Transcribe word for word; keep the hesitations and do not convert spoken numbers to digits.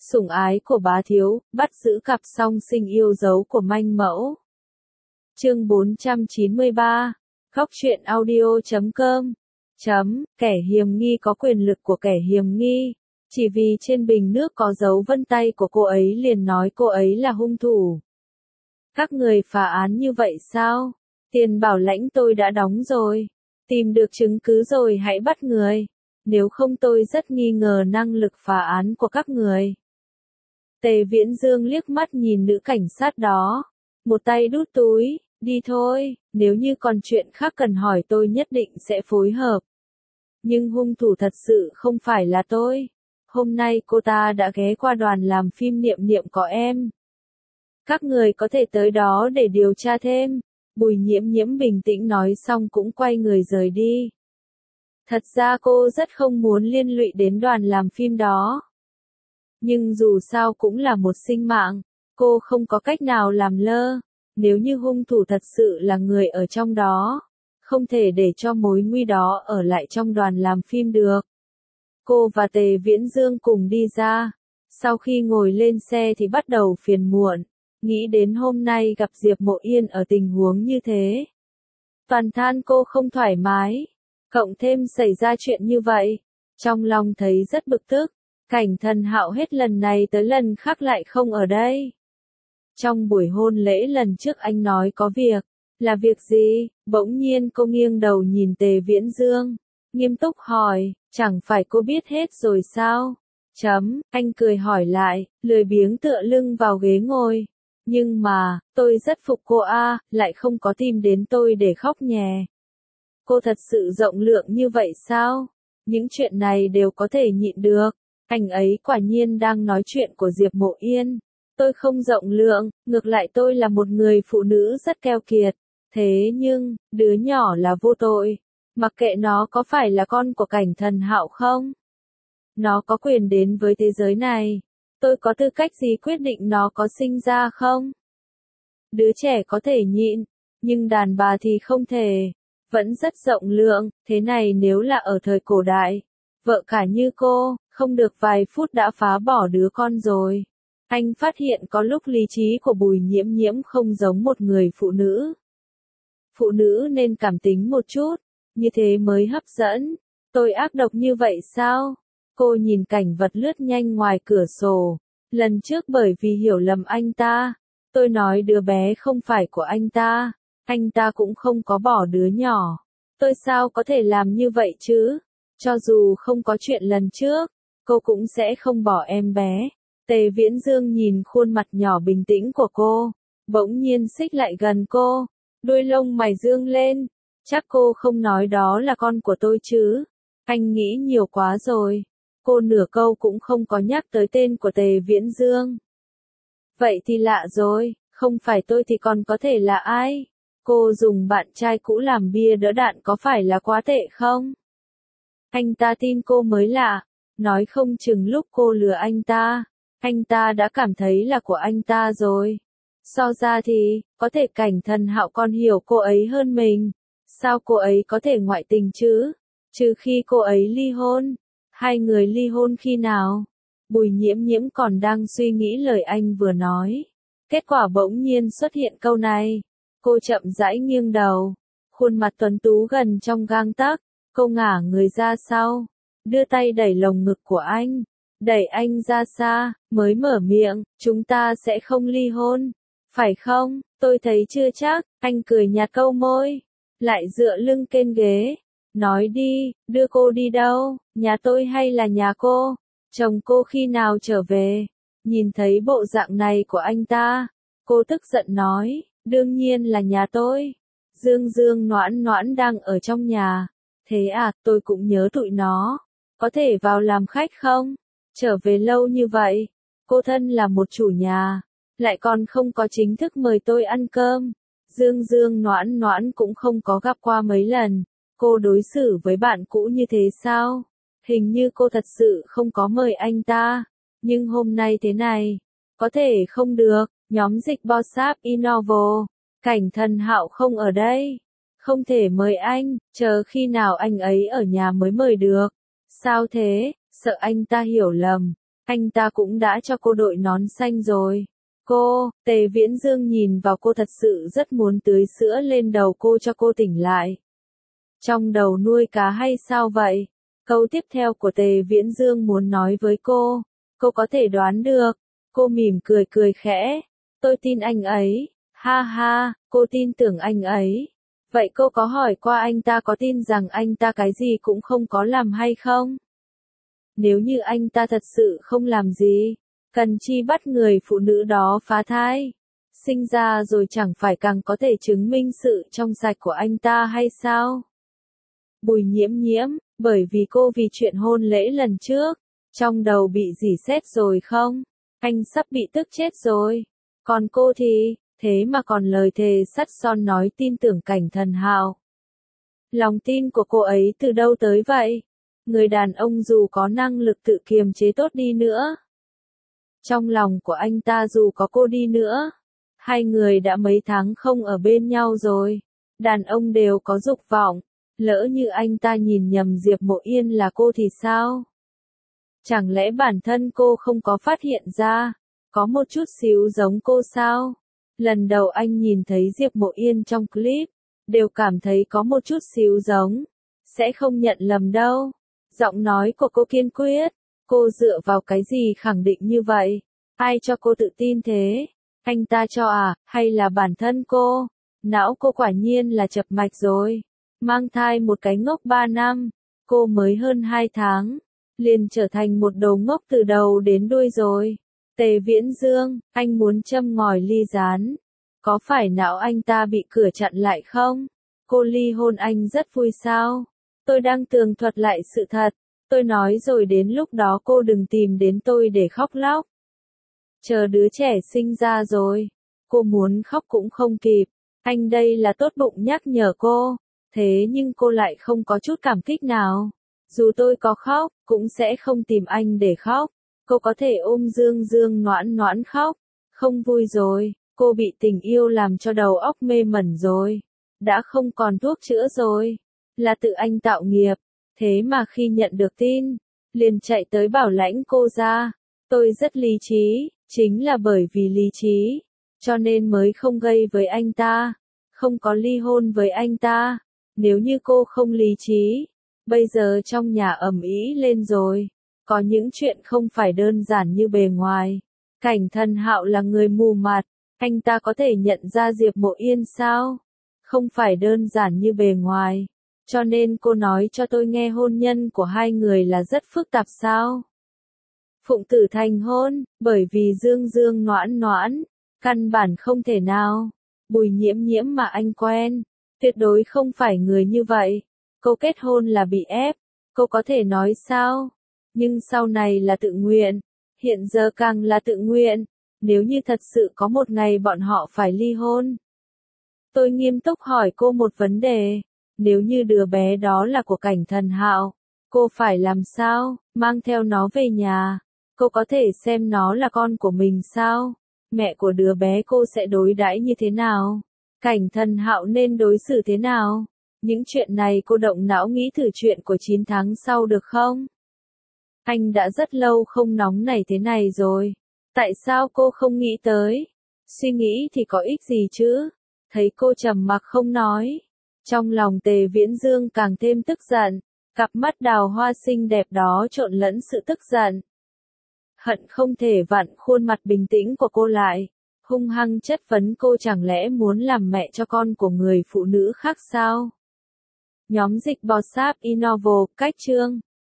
sủng ái của bá thiếu, bắt giữ cặp song sinh yêu dấu của manh mẫu. Chương bốn trăm chín mươi ba, Góc truyện audio chấm com. Chấm, kẻ hiềm nghi có quyền lực của kẻ hiềm nghi. Chỉ vì trên bình nước có dấu vân tay của cô ấy liền nói cô ấy là hung thủ. Các người phá án như vậy sao? Tiền bảo lãnh tôi đã đóng rồi. Tìm được chứng cứ rồi hãy bắt người. Nếu không tôi rất nghi ngờ năng lực phá án của các người. Tề Viễn Dương liếc mắt nhìn nữ cảnh sát đó. Một tay đút túi, đi thôi, nếu như còn chuyện khác cần hỏi tôi nhất định sẽ phối hợp. Nhưng hung thủ thật sự không phải là tôi. Hôm nay cô ta đã ghé qua đoàn làm phim Niệm Niệm có em. Các người có thể tới đó để điều tra thêm. Bùi Nhiễm Nhiễm bình tĩnh nói xong cũng quay người rời đi. Thật ra cô rất không muốn liên lụy đến đoàn làm phim đó. Nhưng dù sao cũng là một sinh mạng, cô không có cách nào làm lơ. Nếu như hung thủ thật sự là người ở trong đó, không thể để cho mối nguy đó ở lại trong đoàn làm phim được. Cô và Tề Viễn Dương cùng đi ra. Sau khi ngồi lên xe thì bắt đầu phiền muộn. Nghĩ đến hôm nay gặp Diệp Mộ Yên ở tình huống như thế. Toàn than cô không thoải mái. Cộng thêm xảy ra chuyện như vậy. Trong lòng thấy rất bực tức. Cảnh Thần Hạo hết lần này tới lần khác lại không ở đây. Trong buổi hôn lễ lần trước anh nói có việc. Là việc gì? Bỗng nhiên cô nghiêng đầu nhìn Tề Viễn Dương. Nghiêm túc hỏi, chẳng phải cô biết hết rồi sao? Chấm, anh cười hỏi lại, lười biếng tựa lưng vào ghế ngồi. Nhưng mà, tôi rất phục cô a, lại không có tìm đến tôi để khóc nhè. Cô thật sự rộng lượng như vậy sao? Những chuyện này đều có thể nhịn được. Anh ấy quả nhiên đang nói chuyện của Diệp Mộ Yên. Tôi không rộng lượng, ngược lại tôi là một người phụ nữ rất keo kiệt. Thế nhưng, đứa nhỏ là vô tội. Mặc kệ nó có phải là con của Cảnh Thần Hạo không? Nó có quyền đến với thế giới này. Tôi có tư cách gì quyết định nó có sinh ra không? Đứa trẻ có thể nhịn, nhưng đàn bà thì không thể. Vẫn rất rộng lượng, thế này nếu là ở thời cổ đại. Vợ cả như cô, không được vài phút đã phá bỏ đứa con rồi. Anh phát hiện có lúc lý trí của Bùi Nhiễm Nhiễm không giống một người phụ nữ. Phụ nữ nên cảm tính một chút, như thế mới hấp dẫn. Tôi ác độc như vậy sao? Cô nhìn cảnh vật lướt nhanh ngoài cửa sổ. Lần trước bởi vì hiểu lầm anh ta, tôi nói đứa bé không phải của anh ta. Anh ta cũng không có bỏ đứa nhỏ. Tôi sao có thể làm như vậy chứ? Cho dù không có chuyện lần trước, cô cũng sẽ không bỏ em bé. Tề Viễn Dương nhìn khuôn mặt nhỏ bình tĩnh của cô, bỗng nhiên xích lại gần cô, đuôi lông mày dương lên. Chắc cô không nói đó là con của tôi chứ? Anh nghĩ nhiều quá rồi. Cô nửa câu cũng không có nhắc tới tên của Tề Viễn Dương. Vậy thì lạ rồi, không phải tôi thì còn có thể là ai? Cô dùng bạn trai cũ làm bia đỡ đạn có phải là quá tệ không? Anh ta tin cô mới lạ, nói không chừng lúc cô lừa anh ta, anh ta đã cảm thấy là của anh ta rồi. So ra thì, có thể Cảnh Thần Hạo còn hiểu cô ấy hơn mình. Sao cô ấy có thể ngoại tình chứ? Trừ khi cô ấy ly hôn. Hai người ly hôn khi nào? Bùi Nhiễm Nhiễm còn đang suy nghĩ lời anh vừa nói. Kết quả bỗng nhiên xuất hiện câu này. Cô chậm rãi nghiêng đầu. Khuôn mặt tuấn tú gần trong gang tấc. Cô ngả người ra sau. Đưa tay đẩy lồng ngực của anh. Đẩy anh ra xa, mới mở miệng, chúng ta sẽ không ly hôn. Phải không? Tôi thấy chưa chắc. Anh cười nhạt câu môi. Lại dựa lưng trên ghế. Nói đi, đưa cô đi đâu? Nhà tôi hay là nhà cô? Chồng cô khi nào trở về? Nhìn thấy bộ dạng này của anh ta, cô tức giận nói, đương nhiên là nhà tôi. Dương Dương Noãn Noãn đang ở trong nhà. Thế à, tôi cũng nhớ tụi nó. Có thể vào làm khách không? Trở về lâu như vậy, cô thân là một chủ nhà, lại còn không có chính thức mời tôi ăn cơm. Dương Dương Noãn Noãn cũng không có gặp qua mấy lần. Cô đối xử với bạn cũ như thế sao? Hình như cô thật sự không có mời anh ta. Nhưng hôm nay thế này, có thể không được. Nhóm dịch Bossap Innovo, Cảnh Thần Hạo không ở đây. Không thể mời anh, chờ khi nào anh ấy ở nhà mới mời được. Sao thế? Sợ anh ta hiểu lầm. Anh ta cũng đã cho cô đội nón xanh rồi. Cô, Tề Viễn Dương nhìn vào cô thật sự rất muốn tưới sữa lên đầu cô cho cô tỉnh lại. Trong đầu nuôi cá hay sao vậy? Câu tiếp theo của Tề Viễn Dương muốn nói với cô. Cô có thể đoán được. Cô mỉm cười cười khẽ. Tôi tin anh ấy. Ha ha, cô tin tưởng anh ấy. Vậy cô có hỏi qua anh ta có tin rằng anh ta cái gì cũng không có làm hay không? Nếu như anh ta thật sự không làm gì, cần chi bắt người phụ nữ đó phá thai, sinh ra rồi chẳng phải càng có thể chứng minh sự trong sạch của anh ta hay sao? Bùi Nhiễm Nhiễm, bởi vì cô vì chuyện hôn lễ lần trước, trong đầu bị rỉ sét rồi không? Anh sắp bị tức chết rồi. Còn cô thì, thế mà còn lời thề sắt son nói tin tưởng Cảnh Thần Hạo. Lòng tin của cô ấy từ đâu tới vậy? Người đàn ông dù có năng lực tự kiềm chế tốt đi nữa, trong lòng của anh ta dù có cô đi nữa, hai người đã mấy tháng không ở bên nhau rồi, đàn ông đều có dục vọng, lỡ như anh ta nhìn nhầm Diệp Mộ Yên là cô thì sao? Chẳng lẽ bản thân cô không có phát hiện ra, có một chút xíu giống cô sao? Lần đầu anh nhìn thấy Diệp Mộ Yên trong clip, đều cảm thấy có một chút xíu giống, sẽ không nhận lầm đâu. Giọng nói của cô kiên quyết, cô dựa vào cái gì khẳng định như vậy? Ai cho cô tự tin thế? Anh ta cho à, hay là bản thân cô? Não cô quả nhiên là chập mạch rồi. Mang thai một cái ngốc ba năm, cô mới hơn hai tháng, liền trở thành một đầu ngốc từ đầu đến đuôi rồi. Tề Viễn Dương, anh muốn châm ngòi ly gián. Có phải não anh ta bị cửa chặn lại không? Cô ly hôn anh rất vui sao? Tôi đang tường thuật lại sự thật. Tôi nói rồi đến lúc đó cô đừng tìm đến tôi để khóc lóc. Chờ đứa trẻ sinh ra rồi, cô muốn khóc cũng không kịp. Anh đây là tốt bụng nhắc nhở cô, thế nhưng cô lại không có chút cảm kích nào. Dù tôi có khóc, cũng sẽ không tìm anh để khóc. Cô có thể ôm Dương Dương noãn noãn khóc. Không vui rồi, cô bị tình yêu làm cho đầu óc mê mẩn rồi. Đã không còn thuốc chữa rồi. Là tự anh tạo nghiệp. Thế mà khi nhận được tin, liền chạy tới bảo lãnh cô ra. Tôi rất lý trí, chính là bởi vì lý trí, cho nên mới không gây với anh ta, không có ly hôn với anh ta. Nếu như cô không lý trí, bây giờ trong nhà ầm ĩ lên rồi. Có những chuyện không phải đơn giản như bề ngoài. Cảnh Thần Hạo là người mù mặt, anh ta có thể nhận ra Diệp Mộ Yên sao? Không phải đơn giản như bề ngoài. Cho nên cô nói cho tôi nghe hôn nhân của hai người là rất phức tạp sao? Phụng tử thành hôn, bởi vì Dương Dương noãn noãn, căn bản không thể nào. Bùi Nhiễm Nhiễm mà anh quen, tuyệt đối không phải người như vậy. Cô kết hôn là bị ép, cô có thể nói sao? Nhưng sau này là tự nguyện, hiện giờ càng là tự nguyện. Nếu như thật sự có một ngày bọn họ phải ly hôn. Tôi nghiêm túc hỏi cô một vấn đề. Nếu như đứa bé đó là của Cảnh Thần Hạo, cô phải làm sao? Mang theo nó về nhà. Cô có thể xem nó là con của mình sao? Mẹ của đứa bé cô sẽ đối đãi như thế nào? Cảnh Thần Hạo nên đối xử thế nào? Những chuyện này cô động não nghĩ thử chuyện của chín tháng sau được không? Anh đã rất lâu không nóng nảy thế này rồi. Tại sao cô không nghĩ tới? Suy nghĩ thì có ích gì chứ? Thấy cô trầm mặc không nói. Trong lòng Tề Viễn Dương càng thêm tức giận. Cặp mắt đào hoa xinh đẹp đó trộn lẫn sự tức giận. Hận không thể vặn khuôn mặt bình tĩnh của cô lại. Hung hăng chất vấn cô chẳng lẽ muốn làm mẹ cho con của người phụ nữ khác sao? Nhóm dịch bò sáp Innovo, cách chương.